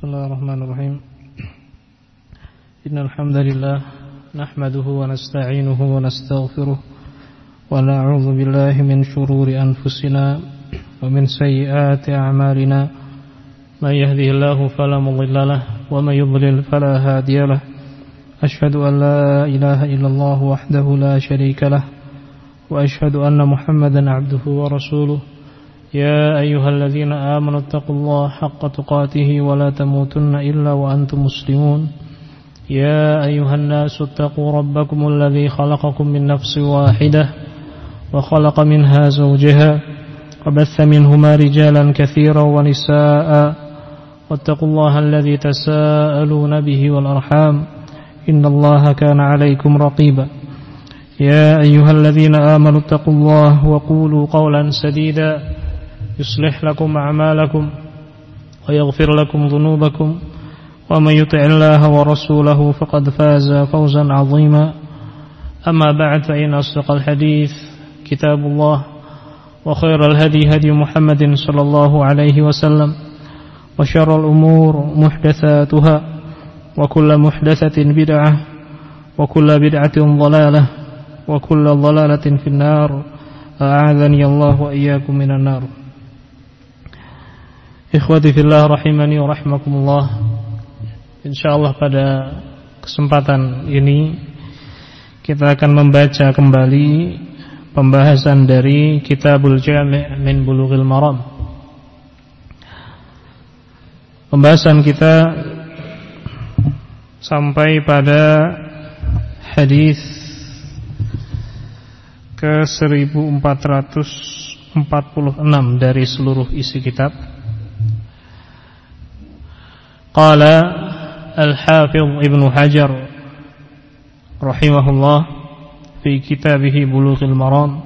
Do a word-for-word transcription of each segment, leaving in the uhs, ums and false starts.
Bismillahirrahmanirrahim. Innal hamdalillah nahmaduhu wa nasta'inuhu wa nastaghfiruh wa na'udzu billahi min shururi anfusina wa min sayyiati a'malina. May yahdihillahu fala mudilla lahu wa may yudlil fala hadiya lahu. Ashhadu an la ilaha illallah wahdahu la syarika lahu wa ashhadu anna Muhammadan 'abduhu wa rasuluh. يا أيها الذين آمنوا اتقوا الله حق تقاته ولا تموتن إلا وأنتم مسلمون يا أيها الناس اتقوا ربكم الذي خلقكم من نفس واحدة وخلق منها زوجها وبث منهما رجالا كثيرا ونساء واتقوا الله الذي تساءلون به والأرحام إن الله كان عليكم رقيبا يا أيها الذين آمنوا اتقوا الله وقولوا قولا سديدا يصلح لكم أعمالكم ويغفر لكم ذنوبكم ومن يطع الله ورسوله فقد فاز فوزا عظيما أما بعد فإن أصدق الحديث كتاب الله وخير الهدي هدي محمد صلى الله عليه وسلم وشر الأمور محدثاتها وكل محدثة بدعة وكل بدعة ضلالة وكل ضلالة في النار أعاذني الله وإياكم من النار. Ikhwati fillah rahimani wa rahmakumullah. Insyaallah pada kesempatan ini kita akan membaca kembali pembahasan dari Kitabul Jami' min Bulughil Maram. Pembahasan kita sampai pada hadis ke seribu empat ratus empat puluh enam dari seluruh isi kitab. Qala Al-Hafidh Ibnu Hajar rahimahullah fi kitabih Bulughil Maram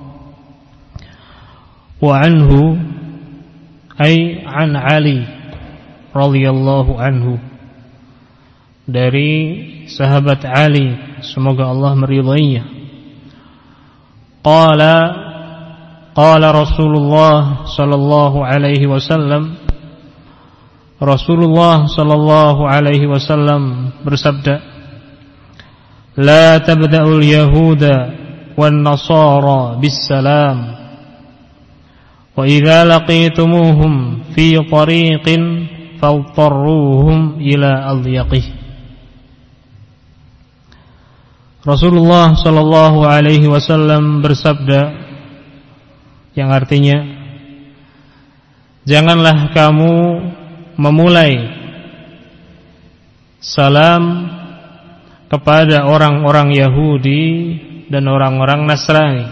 wa anhu ay an Ali radhiyallahu anhu, dari sahabat Ali semoga Allah meridainya. Qala qala Rasulullah sallallahu alaihi wasallam, Rasulullah sallallahu alaihi wasallam bersabda, la tabda'ul yahuda wan nasara bis salam wa idza laqitumuhum fi tariqin fawtarruhum ila adyaqih. Rasulullah sallallahu alaihi wasallam bersabda, yang artinya, janganlah kamu memulai salam kepada orang-orang Yahudi dan orang-orang Nasrani,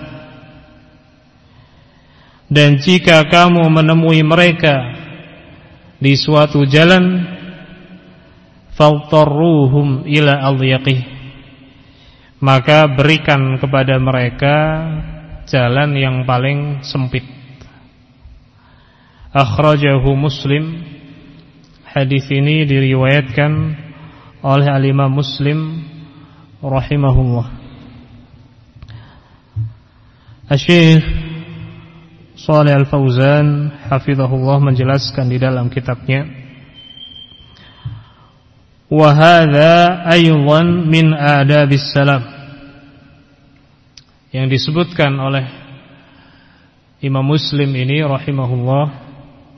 dan jika kamu menemui mereka di suatu jalan, fawtarruhum ila adyaqih, maka berikan kepada mereka jalan yang paling sempit. Akhrajahu Muslim. Hadis ini diriwayatkan oleh Al-Imam Muslim rahimahullah. Asy-Syaikh Shalih Al-Fauzan hafizahullah menjelaskan di dalam kitabnya, wa hadza aydan min adabis salam, yang disebutkan oleh Imam Muslim ini rahimahullah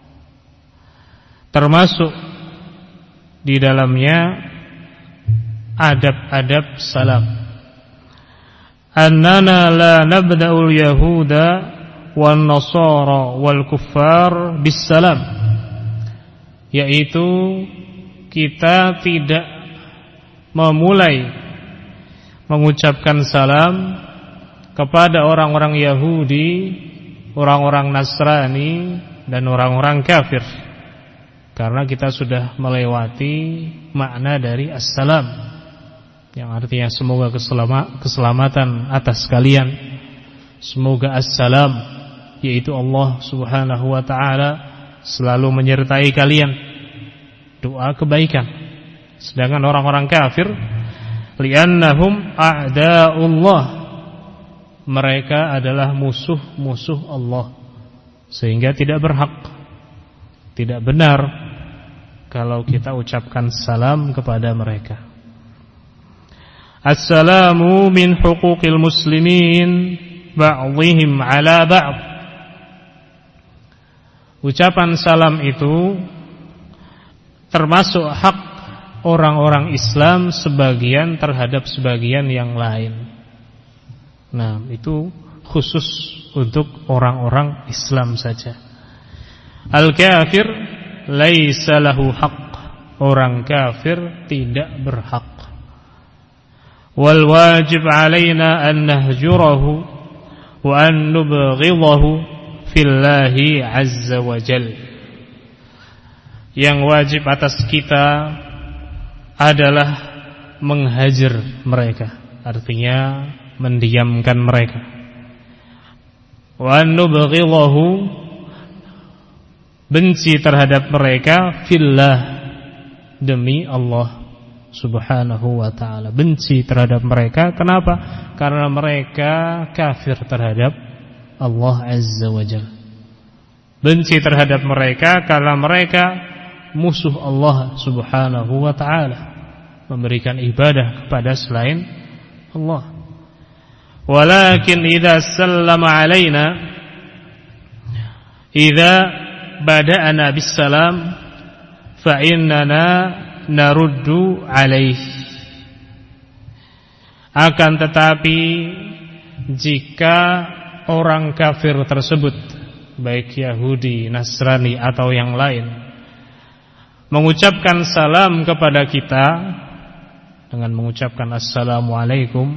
termasuk di dalamnya adab-adab salam. Annana la nabda'ul yahuda wan nasara wal kuffar bis salam, yaitu kita tidak memulai mengucapkan salam kepada orang-orang Yahudi, orang-orang Nasrani dan orang-orang kafir, karena kita sudah melewati makna dari assalam, yang artinya semoga keselamatan atas kalian, semoga assalam, yaitu Allah subhanahu wa ta'ala selalu menyertai kalian, doa kebaikan. Sedangkan orang-orang kafir, li'annahum a'da'ullah, mereka adalah musuh-musuh Allah, sehingga tidak berhak, tidak benar kalau kita ucapkan salam kepada mereka. Assalamu min huquqil muslimin ba'dihim ala ba'd. Ucapan salam itu termasuk hak orang-orang Islam sebagian terhadap sebagian yang lain. Nah, itu khusus untuk orang-orang Islam saja. Al-kafir laisa lahu haq. Orang kafir tidak berhak. Wal wajib alaina an nahjurahu wa an nubghidahu fillahi azza wa jalla. Yang wajib atas kita adalah menghajar mereka, artinya mendiamkan mereka. Wa an nubghidahu, benci terhadap mereka, fillah, demi Allah subhanahu wa ta'ala. Benci terhadap mereka, kenapa? Karena mereka kafir terhadap Allah azza wa jalla. Benci terhadap mereka karena mereka musuh Allah subhanahu wa ta'ala, memberikan ibadah kepada selain Allah. Walakin idza sallama alaina, idza bada'ana bisalam fa innana naruddu alaihi. Akan tetapi jika orang kafir tersebut, baik Yahudi, Nasrani atau yang lain, mengucapkan salam kepada kita dengan mengucapkan assalamualaikum,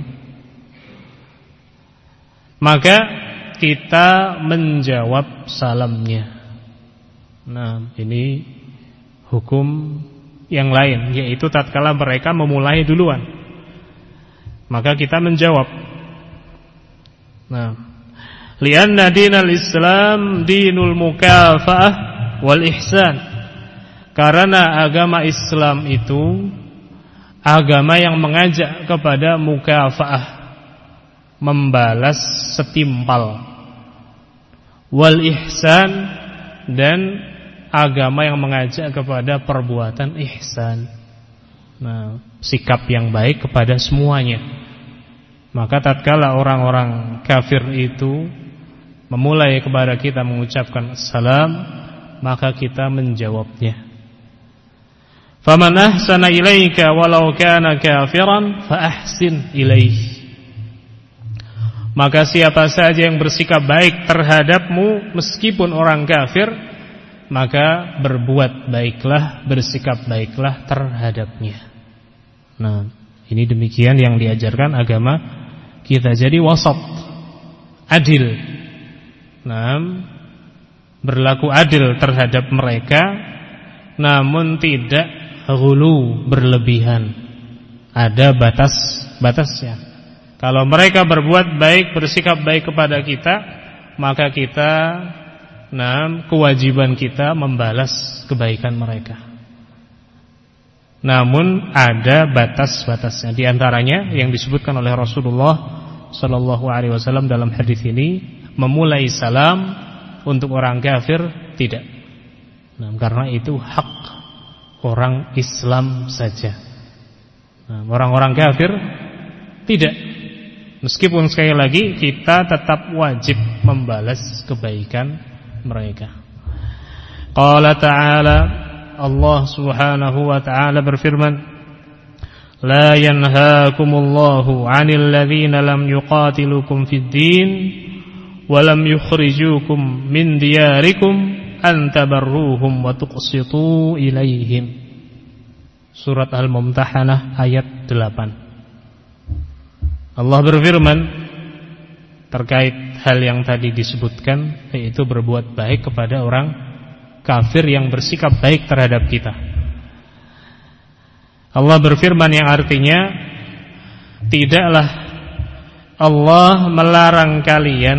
maka kita menjawab salamnya. Nah, ini hukum yang lain, yaitu tatkala mereka memulai duluan, maka kita menjawab. Nah, lianna dinal Islam dinul mukafaah wal ihsan. Karena agama Islam itu agama yang mengajak kepada mukafaah, membalas setimpal, wal ihsan, dan agama yang mengajak kepada perbuatan ihsan. Nah, sikap yang baik kepada semuanya. Maka tatkala orang-orang kafir itu memulai kepada kita mengucapkan salam, maka kita menjawabnya. Faman ahsana ilaika walau kana kafiran fa ahsin ilaihi. Maka siapa saja yang bersikap baik terhadapmu meskipun orang kafir, maka berbuat baiklah, bersikap baiklah terhadapnya. Nah, ini demikian yang diajarkan agama kita. Jadi wasat, adil. Nah, berlaku adil terhadap mereka, namun tidak ghulu, berlebihan. Ada batas-batasnya. Kalau mereka berbuat baik, bersikap baik kepada kita, maka kita, nah, kewajiban kita membalas kebaikan mereka. Namun ada batas-batasnya. Di antaranya yang disebutkan oleh Rasulullah sallallahu alaihi wasallam dalam hadis ini, memulai salam untuk orang kafir tidak. Nah, karena itu hak orang Islam saja. Nah, orang-orang kafir tidak. Meskipun sekali lagi kita tetap wajib membalas kebaikan mereka. Qala ta'ala, Allah subhanahu wa ta'ala berfirman, La yanhaakumullahu 'anil ladzina lam yuqatilukum fid din wa lam yukhrijukum min diyarikum an tabarruhum wa tuqsitu ilaihim. Surat Al-Mumtahanah ayat delapan. Allah berfirman terkait hal yang tadi disebutkan, yaitu berbuat baik kepada orang kafir yang bersikap baik terhadap kita. Allah berfirman yang artinya, tidaklah Allah melarang kalian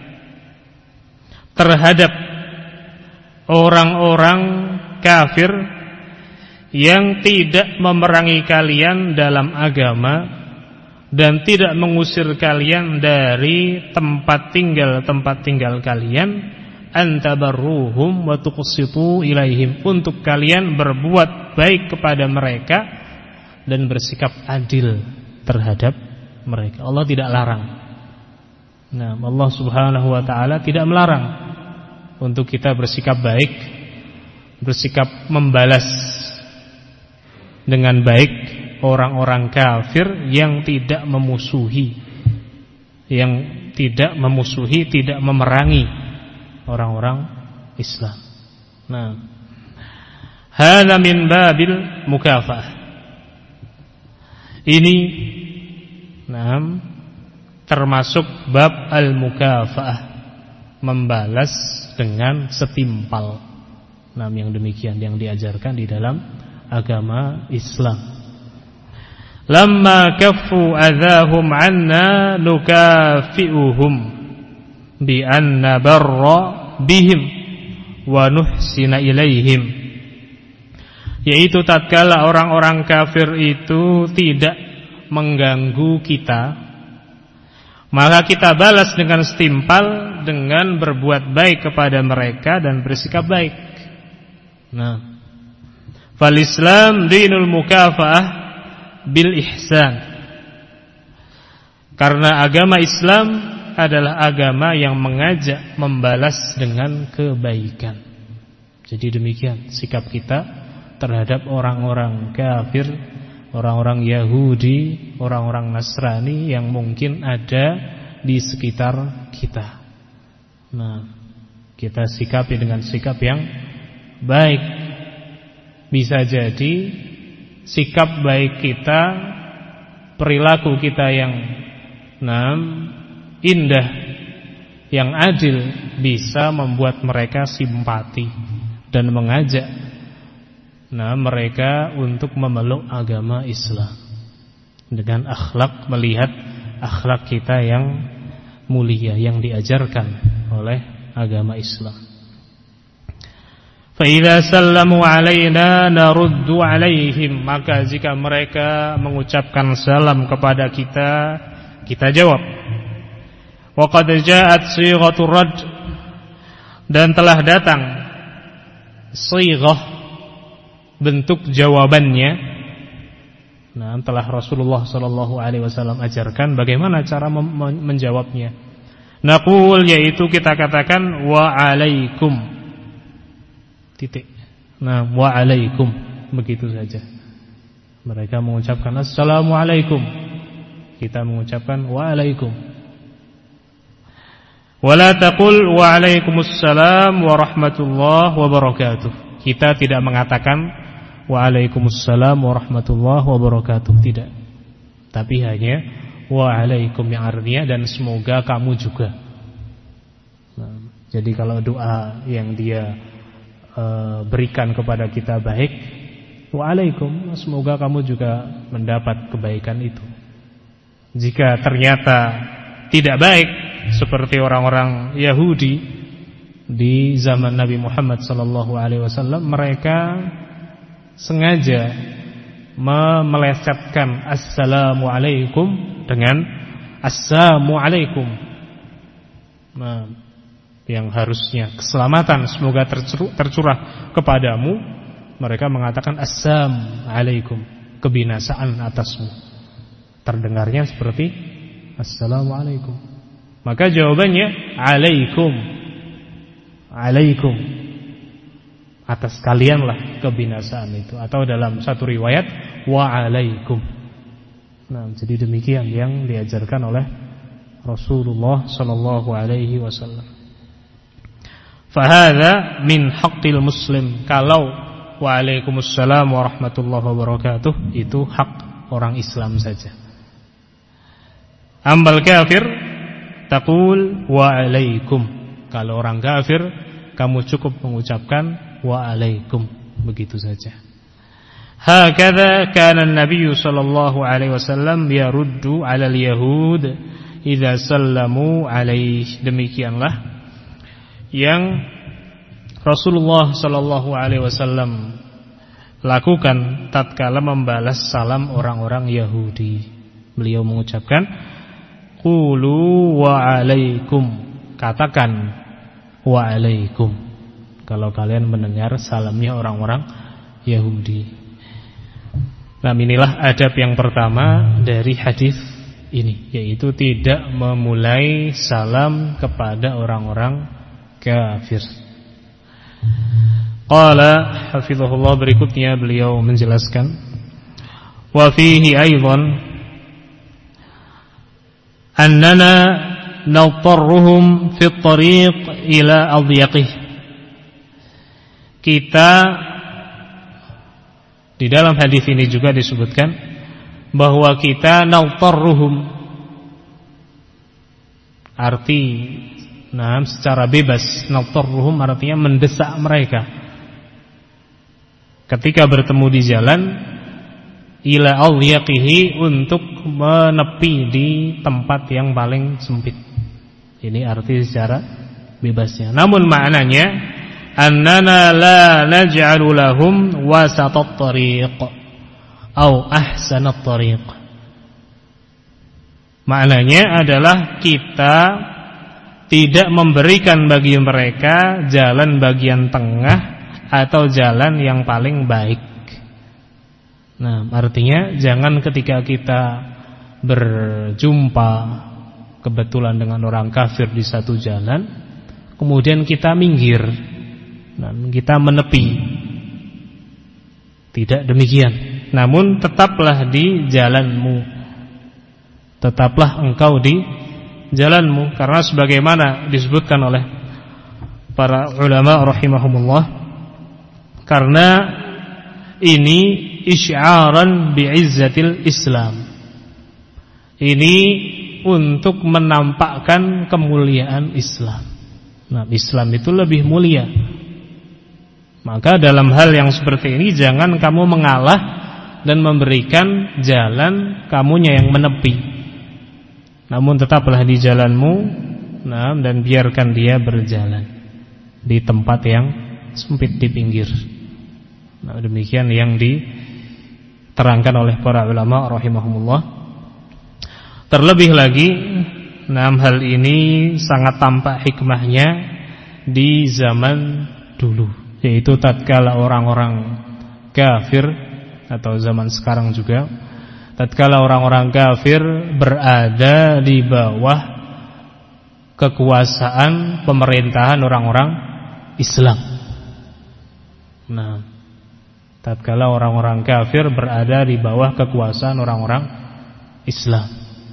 terhadap orang-orang kafir yang tidak memerangi kalian dalam agama dan tidak mengusir kalian dari tempat tinggal-tempat tinggal kalian, antabarruhum wa tuqsitu ilaihim, untuk kalian berbuat baik kepada mereka dan bersikap adil terhadap mereka. Allah tidak larang. Nah, Allah Subhanahu wa taala tidak melarang untuk kita bersikap baik, bersikap membalas dengan baik orang-orang kafir yang tidak memusuhi, yang tidak memusuhi, tidak memerangi orang-orang Islam. Nah, hadza min babil mukafaah. Ini nah, termasuk bab al-mukafaah, membalas dengan setimpal. Nah, yang demikian yang diajarkan di dalam agama Islam. Lamma kaffu adzahum anna nukafi'uhum bi anna barra bihim wa nuhsina ilaihim, yaitu tatkala orang-orang kafir itu tidak mengganggu kita, maka kita balas dengan setimpal dengan berbuat baik kepada mereka dan bersikap baik. Nah, fal Islam dinul mukafaah bil ihsan, karena agama Islam adalah agama yang mengajak membalas dengan kebaikan. Jadi demikian sikap kita terhadap orang-orang kafir, orang-orang Yahudi, orang-orang Nasrani yang mungkin ada di sekitar kita. Nah, kita sikapi dengan sikap yang baik. Bisa jadi sikap baik kita, perilaku kita yang nah, indah, yang adil, bisa membuat mereka simpati dan mengajak nah, mereka untuk memeluk agama Islam dengan akhlak, melihat akhlak kita yang mulia yang diajarkan oleh agama Islam. فَإِذَا سَلَّمُوا عَلَيْنَا نَرُدُّ عَلَيْهِمْ, maka jika mereka mengucapkan salam kepada kita, kita jawab. وَقَدْ جَاءَتْ صِيغَةُ الرَّدِّ, dan telah datang sighah, bentuk jawabannya. Nah, telah Rasulullah sallallahu alaihi wasallam ajarkan bagaimana cara menjawabnya. Naqul, yaitu kita katakan wa alaikum, titik. Nah, wa'alaikum, begitu saja. Mereka mengucapkan assalamualaikum, kita mengucapkan wa'alaikum. Wala taqul wa'alaikumussalam warahmatullahi wabarakatuh. Kita tidak mengatakan wa'alaikumussalam warahmatullahi wabarakatuh, tidak. Tapi hanya wa'alaikum, yang artinya dan semoga kamu juga. Nah, jadi kalau doa yang dia berikan kepada kita baik, waalaikum, semoga kamu juga mendapat kebaikan itu. Jika ternyata tidak baik, seperti orang-orang Yahudi di zaman Nabi Muhammad sallallahu alaihi wasallam, mereka sengaja memelesetkan assalamualaikum dengan assalamualaikum. Nah, yang harusnya keselamatan, semoga tercurah kepadamu, mereka mengatakan assalamualaikum, kebinasaan atasmu. Terdengarnya seperti assalamualaikum. Maka jawabannya alaikum, alaikum, atas kalianlah kebinasaan itu. Atau dalam satu riwayat wa alaikum. Nah, jadi demikian yang diajarkan oleh Rasulullah sallallahu alaihi wasallam. Fahadha min haqqil muslim, kalau waalaikumsalam warahmatullahi wabarakatuh itu hak orang Islam saja. Ambal kafir taqul waalaikum, kalau orang kafir kamu cukup mengucapkan waalaikum, begitu saja. Hakadha kana an-nabiy sallallahu alaihi wasallam yaruddu 'ala al-yahud idza sallamu alaihi, demikianlah yang Rasulullah sallallahu alaihi wasallam lakukan tatkala membalas salam orang-orang Yahudi. Beliau mengucapkan qulu wa alaikum, katakan wa'alaikum, kalau kalian mendengar salamnya orang-orang Yahudi. Nah, inilah adab yang pertama dari hadis ini, yaitu tidak memulai salam kepada orang-orang kafir. Qala hafizahullah, berikutnya beliau menjelaskan, wa fihi aidan annana natarruhum fi at-tariq ila adyaqih. Kita di dalam hadis ini juga disebutkan bahwa kita natarruhum, arti nah secara bebas, natarruhum artinya mendesak mereka ketika bertemu di jalan, ila adyaqihi, untuk menepi di tempat yang paling sempit. Ini arti secara bebasnya. Namun maknanya annana la naj'alu lahum wasatat tariq au ahsanat tariq. Maknanya adalah kita tidak memberikan bagi mereka jalan bagian tengah atau jalan yang paling baik. Nah, artinya jangan ketika kita berjumpa kebetulan dengan orang kafir di satu jalan, kemudian kita minggir, nah, kita menepi. Tidak demikian. Namun tetaplah di jalanmu, tetaplah engkau di jalanmu, karena sebagaimana disebutkan oleh para ulama rahimahumullah, karena ini isy'aran bi'izzatil Islam. Ini untuk menampakkan kemuliaan Islam. Nah, Islam itu lebih mulia. Maka dalam hal yang seperti ini jangan kamu mengalah dan memberikan jalan kamunya yang menepi. Namun tetaplah di jalanmu, nah, dan biarkan dia berjalan di tempat yang sempit, di pinggir. Nah, demikian yang diterangkan oleh para ulama rahimahumullah. Terlebih lagi, nah, hal ini sangat tampak hikmahnya di zaman dulu, yaitu tatkala orang-orang kafir, atau zaman sekarang juga, tatkala orang-orang kafir berada di bawah kekuasaan pemerintahan orang-orang Islam. Nah, tatkala orang-orang kafir berada di bawah kekuasaan orang-orang Islam,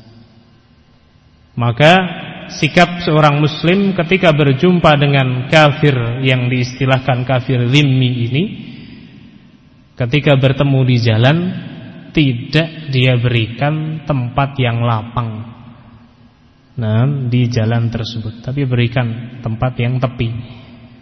maka sikap seorang muslim ketika berjumpa dengan kafir yang diistilahkan kafir zimmi ini, ketika bertemu di jalan, tidak dia berikan tempat yang lapang, nah, di jalan tersebut, tapi berikan tempat yang tepi.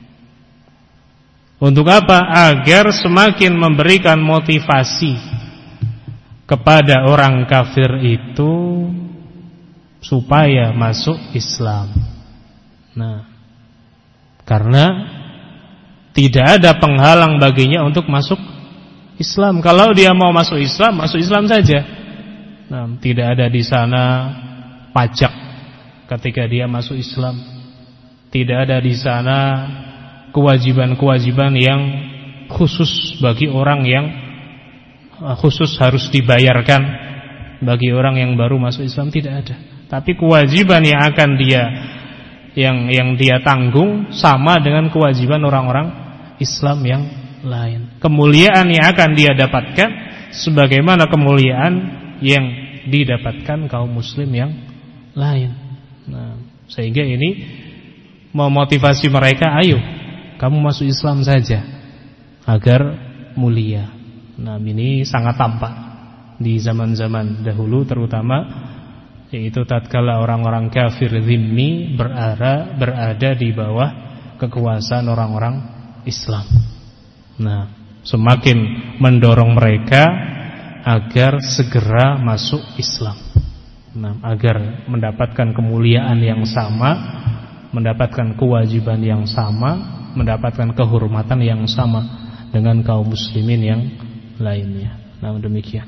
Untuk apa? Agar semakin memberikan motivasi kepada orang kafir itu supaya masuk Islam. Nah, karena tidak ada penghalang baginya untuk masuk Islam. Kalau dia mau masuk Islam, masuk Islam saja. Nah, tidak ada di sana pajak ketika dia masuk Islam. Tidak ada di sana kewajiban-kewajiban yang khusus bagi orang yang khusus harus dibayarkan bagi orang yang baru masuk Islam, tidak ada. Tapi kewajiban yang akan dia yang yang dia tanggung sama dengan kewajiban orang-orang Islam yang lain. Kemuliaan yang akan dia dapatkan sebagaimana kemuliaan yang didapatkan kaum muslim yang lain. Nah, sehingga ini memotivasi mereka, ayo kamu masuk Islam saja agar mulia. Nah, ini sangat tampak di zaman-zaman dahulu terutama, yaitu tatkala orang-orang kafir zimmi berada berada di bawah kekuasaan orang-orang Islam. Nah, semakin mendorong mereka agar segera masuk Islam. Nah, agar mendapatkan kemuliaan yang sama, mendapatkan kewajiban yang sama, mendapatkan kehormatan yang sama dengan kaum muslimin yang lainnya. Nah, demikian.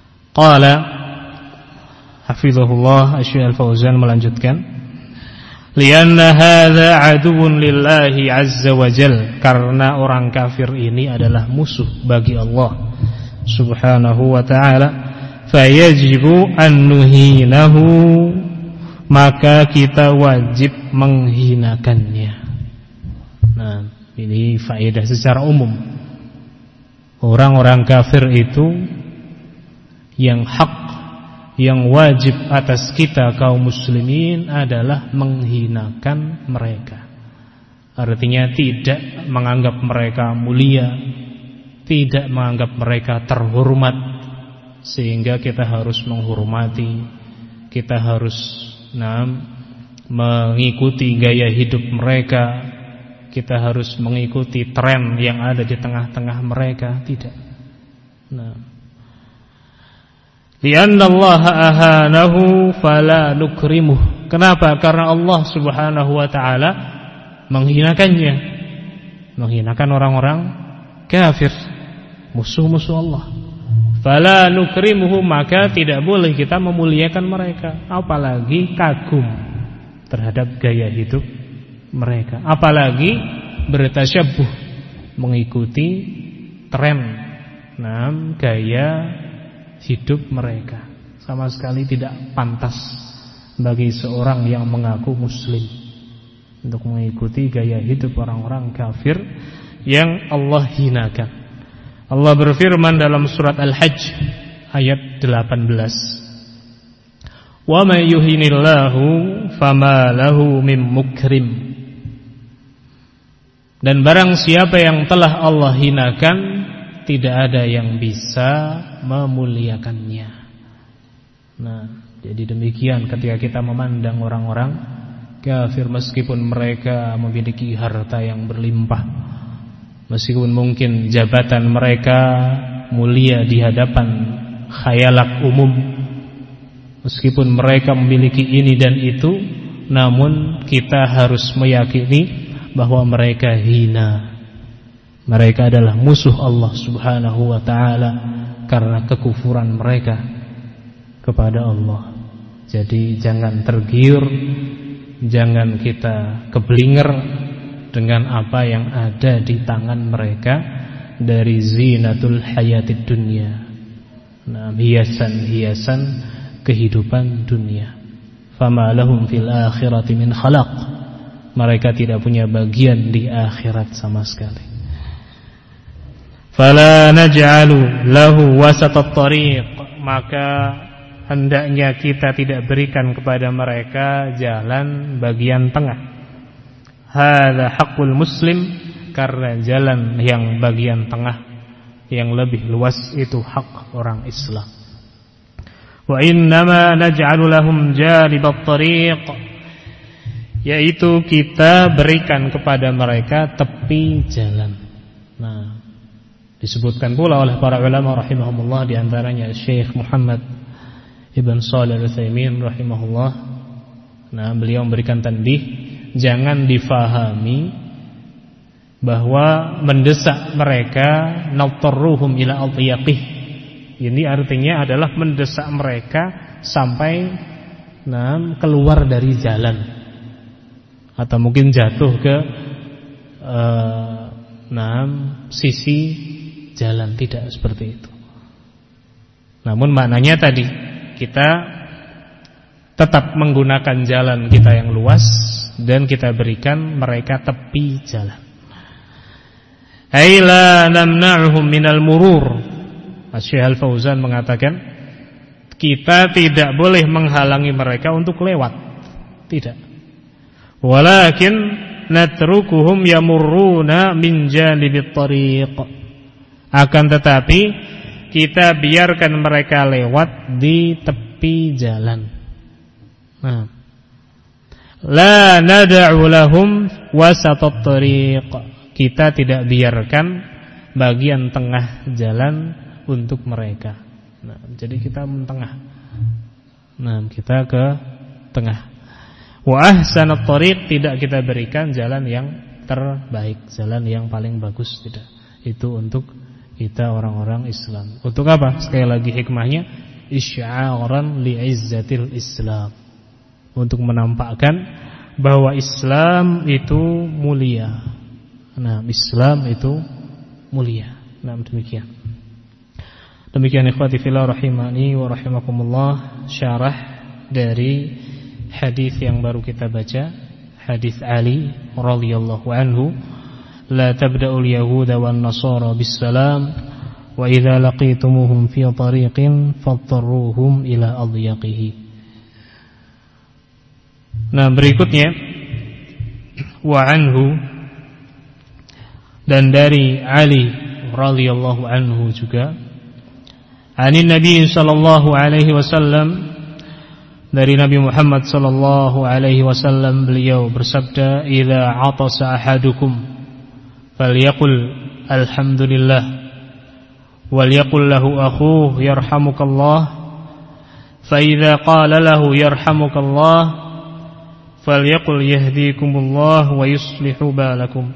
Qala hafizahullah Asy-Syaikh Al-Fauzan melanjutkan, Lianna hadza aduwwun lillahi azza wa jal, karena orang kafir ini adalah musuh bagi Allah subhanahu wa ta'ala. Fayajibu an nuhinahu, maka kita wajib menghinakannya. Nah, ini faedah secara umum. Orang-orang kafir itu yang hak, yang wajib atas kita kaum muslimin adalah menghinakan mereka. Artinya tidak menganggap mereka mulia, tidak menganggap mereka terhormat, sehingga kita harus menghormati, kita harus nah, mengikuti gaya hidup mereka, kita harus mengikuti tren yang ada di tengah-tengah mereka. Tidak. Nah, lianna Allah ahanahu fala nukrimuh. Kenapa? Karena Allah subhanahu wa ta'ala menghinakannya, menghinakan orang-orang kafir, musuh-musuh Allah. Fala nukrimuhu, maka tidak boleh kita memuliakan mereka, apalagi kagum terhadap gaya hidup mereka, apalagi bertasyabuh, mengikuti tren, nah, gaya hidup mereka. Sama sekali tidak pantas bagi seorang yang mengaku muslim untuk mengikuti gaya hidup orang-orang kafir yang Allah hinakan. Allah berfirman dalam surat Al-Hajj ayat delapan belas, "Wa may yuhinillahu fama lahu mim mukrim." Dan barang siapa yang telah Allah hinakan, tidak ada yang bisa memuliakannya. Nah, jadi demikian ketika kita memandang orang-orang kafir, meskipun mereka memiliki harta yang berlimpah, meskipun mungkin jabatan mereka mulia di hadapan khayalak umum, meskipun mereka memiliki ini dan itu, namun kita harus meyakini bahwa mereka hina. Mereka adalah musuh Allah subhanahu wa ta'ala karena kekufuran mereka kepada Allah. Jadi jangan tergiur, jangan kita keblinger dengan apa yang ada di tangan mereka dari zinatul hayatid dunya, nah, hiasan-hiasan kehidupan dunia. Fama lahum fil akhirati min khalaq, mereka tidak punya bagian di akhirat sama sekali. Fala naj'alu lahu wasatat tariq, maka hendaknya kita tidak berikan kepada mereka jalan bagian tengah. Hadza haqqul muslim, karena jalan yang bagian tengah yang lebih luas itu hak orang Islam. Wa innama naj'alu lahum janibat tariq, yaitu kita berikan kepada mereka tepi jalan. Nah, disebutkan pula oleh para ulama rahimahumullah, di antaranya Syekh Muhammad Ibn Shalih Al-Utsaimin rahimahullah. Nah, beliau memberikan tanbih, jangan difahami bahwa mendesak mereka nautarruhum ila adiyaqih. Ini artinya adalah mendesak mereka sampai nah, keluar dari jalan, atau mungkin jatuh ke uh, nah, sisi jalan. Tidak seperti itu. Namun maknanya tadi, kita tetap menggunakan jalan kita yang luas dan kita berikan mereka tepi jalan. Ay la namna'uhum minal murur. Syekh Al-Fauzan mengatakan, kita tidak boleh menghalangi mereka untuk lewat. Tidak. Walakin natrukuhum yamurruna min janibit tariq. Akan tetapi kita biarkan mereka lewat di tepi jalan. Nah, la nad'u lahum wasatat tariq. Kita tidak biarkan bagian tengah jalan untuk mereka. Nah, jadi kita mentengah. Nah, kita ke tengah. Wa ahsanat tariq, tidak kita berikan jalan yang terbaik, jalan yang paling bagus, tidak. Itu untuk kita orang-orang Islam. Untuk apa? Sekali lagi hikmahnya, isya'aran li'izzatil Islam, untuk menampakkan bahwa Islam itu mulia. Nah, Islam itu mulia. Nah, demikian. Demikian ikhwati fillah rahimani wa rahimakumullah, syarah dari hadis yang baru kita baca, hadis Ali radhiyallahu anhu, la tabda'ul yahuda wan nasara bis salam wa idza laqitumuhum fi tariqin fattaruhum ila adyaqihi. Nah, berikutnya wa anhu, dan dari Ali radhiyallahu anhu juga, anin Nabi sallallahu alaihi wasallam, dari Nabi Muhammad sallallahu alaihi wasallam, beliau bersabda, idza atasa ahadukum falyaqul alhamdulillah walyaqul lahu akhuhu yarhamukallah, fa idza qala lahu yarhamukallah falyaqul yahdikumullah wa yuslihu balakum.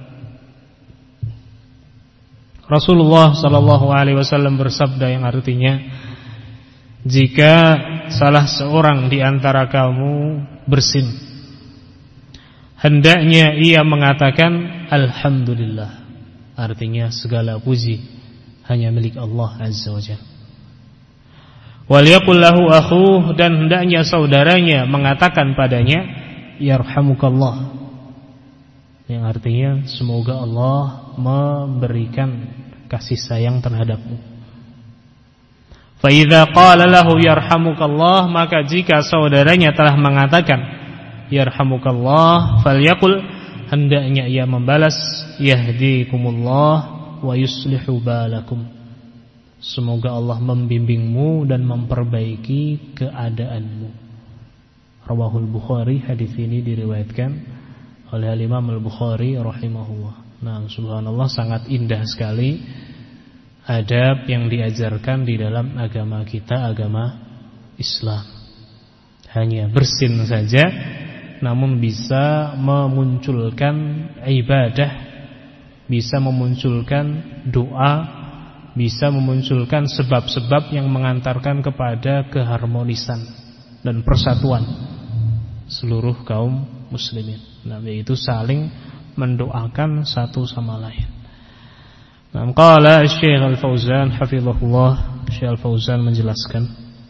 Rasulullah sallallahu alaihi wasallam bersabda yang artinya, jika salah seorang di antara kamu bersin, hendaknya ia mengatakan alhamdulillah, artinya segala puji hanya milik Allah azza wajalla. Waliyaqul lahu akhuh, dan hendaknya saudaranya mengatakan padanya yarhamukallah, yang artinya semoga Allah memberikan kasih sayang terhadapmu. Fa idza qala lahu yarhamukallah, maka jika saudaranya telah mengatakan yarhamukallah, falyaqul, hendaknya ia membalas yahdikumullah wa yuslihu balakum, semoga Allah membimbingmu dan memperbaiki keadaanmu. Rawahul Bukhari, hadis ini diriwayatkan oleh Imam Al-Bukhari rahimahullah. Nah, subhanallah, sangat indah sekali adab yang diajarkan di dalam agama kita, agama Islam. Hanya bersin saja, namun bisa memunculkan ibadah, bisa memunculkan doa, bisa memunculkan sebab-sebab yang mengantarkan kepada keharmonisan dan persatuan seluruh kaum muslimin. Nah, yaitu saling mendoakan satu sama lain. Nah, qala Syekh Al-Fauzan hafizahullah, Syekh Al-Fauzan menjelaskan,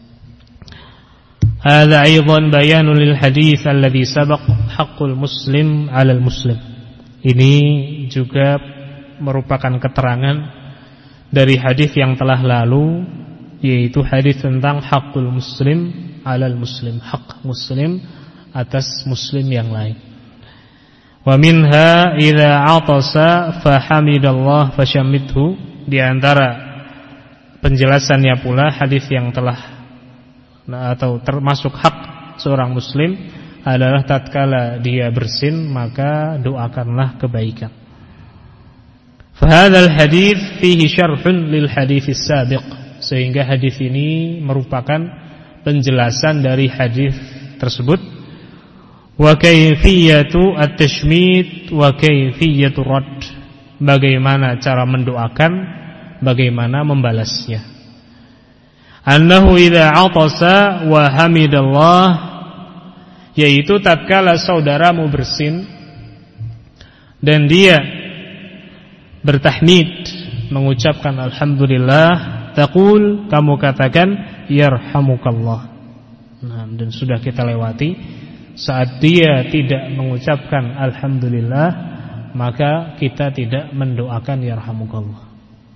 hadza aidan bayanun lil hadits alladhi sabaq haqqul muslim 'alal muslim. Ini juga merupakan keterangan dari hadis yang telah lalu, yaitu hadis tentang haqqul muslim 'alal muslim, hak muslim atas muslim yang lain. Wa minha idza atasa fahamidallah fashammithu, di antara penjelasannya pula hadis yang telah, nah, atau termasuk hak seorang muslim adalah tatkala dia bersin maka doakanlah kebaikan. Fa hadzal hadits fihi syarhun lil hadits sabiq, sehingga hadis ini merupakan penjelasan dari hadis tersebut. Wa kayfiyatu at-tashmit wa kayfiyatu rad, bagaimana cara mendoakan, bagaimana membalasnya. Annahu idza atasa wa hamidallah, yaitu tatkala saudaramu bersin dan dia bertahmid, mengucapkan alhamdulillah, taqul, kamu katakan yarhamukallah. Nah, dan sudah kita lewati, saat dia tidak mengucapkan alhamdulillah, maka kita tidak mendoakan yarhamukallah.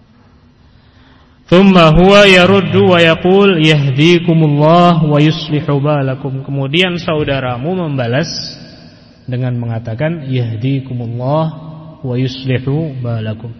Thumma huwa yaruddu wa yaqul yahdikumullah wa yuslihu balakum, kemudian saudaramu membalas dengan mengatakan yahdikumullah wa yuslihu balakum.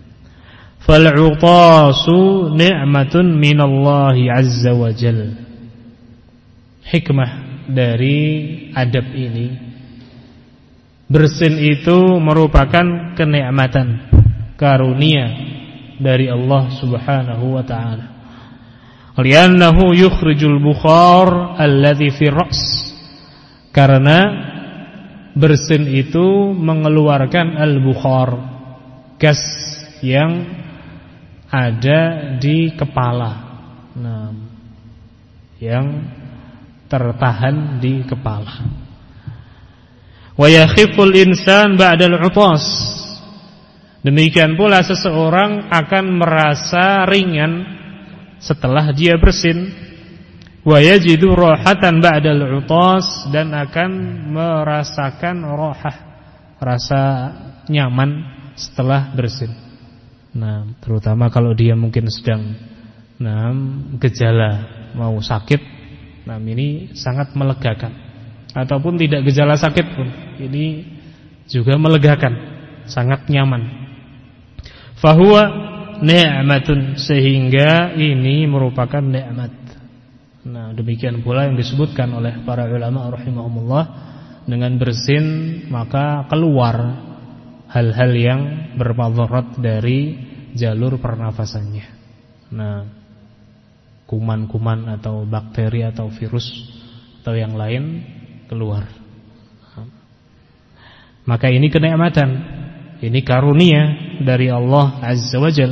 Fal'utasu ni'matun minallahi azza wa jalla. Hikmah dari adab ini, bersin itu merupakan kenikmatan, karunia dari Allah Subhanahu wa ta'ala. Li'annahu yukhrijul bukhar alladhi fi ra's, karena bersin itu mengeluarkan al-bukhar, gas yang ada di kepala, nah, yang tertahan di kepala. Wa yakhiful insan ba'dal 'utas. Demikian pula seseorang akan merasa ringan setelah dia bersin. Wa yajidu rahatan ba'dal 'utas, dan akan merasakan rahah, rasa nyaman setelah bersin. Nah, terutama kalau dia mungkin sedang nah gejala mau sakit, nah ini sangat melegakan. Ataupun tidak gejala sakit pun, ini juga melegakan, sangat nyaman. Fahuwa ni'matun, sehingga ini merupakan nikmat. Nah, demikian pula yang disebutkan oleh para ulama rahimahumullah, dengan bersin maka keluar hal-hal yang bermadarat dari jalur pernafasannya. Nah, kuman-kuman atau bakteri atau virus atau yang lain keluar. Maka ini kenikmatan, ini karunia dari Allah Azza wa Jalla.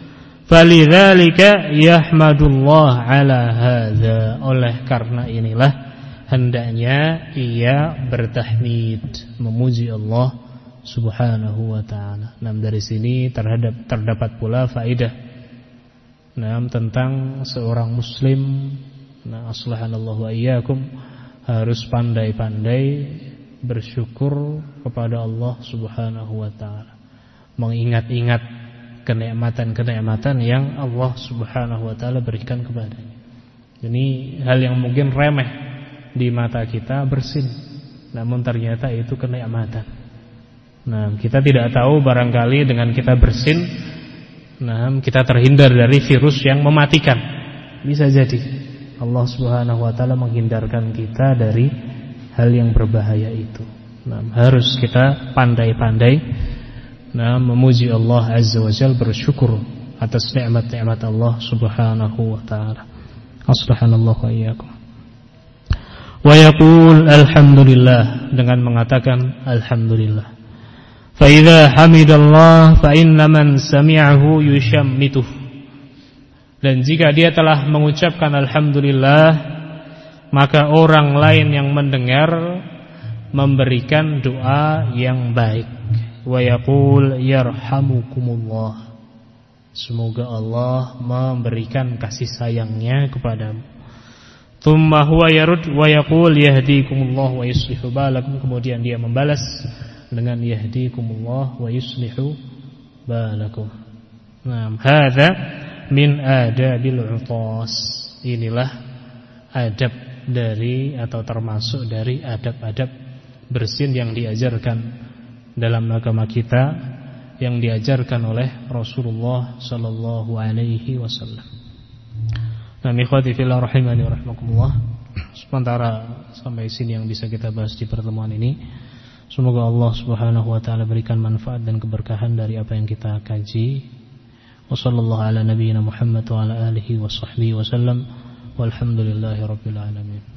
Falidzalika yahmadullah ala hadza. Oleh karena inilah hendaknya ia bertahmid, memuji Allah Subhanahu wa ta'ala. Nah, dari sini terhadap terdapat pula faedah nah, tentang seorang muslim, nah, aslahanallahu wa iyyakum, harus pandai-pandai bersyukur kepada Allah Subhanahu wa ta'ala, mengingat-ingat kenikmatan-kenikmatan yang Allah Subhanahu wa ta'ala berikan kepadanya. Ini hal yang mungkin remeh di mata kita, bersin, namun ternyata itu kenikmatan. Nah, kita tidak tahu, barangkali dengan kita bersin, nah, kita terhindar dari virus yang mematikan. Bisa jadi Allah Subhanahu wa ta'ala menghindarkan kita dari hal yang berbahaya itu. Nah, harus kita pandai-pandai nah, memuji Allah Azza wa Jalla, bersyukur atas nikmat-nikmat Allah Subhanahu wa ta'ala. Aslahanallahu wa iyyakum. Wa yaqul alhamdulillah, dengan mengatakan alhamdulillah. Fa idza hamidallah fa inna man sami'ahu yushammituh. Dan jika dia telah mengucapkan alhamdulillah, maka orang lain yang mendengar memberikan doa yang baik. Wa yaqul yarhamukumullah, semoga Allah memberikan kasih sayangnya kepadamu. Tsumma huwa yarud wa yaqul yahdikumullah wa yuslihu balakum. Kemudian dia membalas dengan yahdikumullah wa yuslihu balakum. Nah, hadza min adabil utas. Inilah adab dari atau termasuk dari adab-adab bersin yang diajarkan dalam agama kita, yang diajarkan oleh Rasulullah sallallahu alaihi wasallam. Nah, ikhwati fillah rahimani wa rahimakumullah. Sementara sampai sini yang bisa kita bahas di pertemuan ini. Semoga Allah Subhanahu wa ta'ala berikan manfaat dan keberkahan dari apa yang kita kaji. Wa sallallahu ala nabiyyina Muhammad wa ala alihi wa sahbihi wa sallam. Walhamdulillahi rabbil alamin.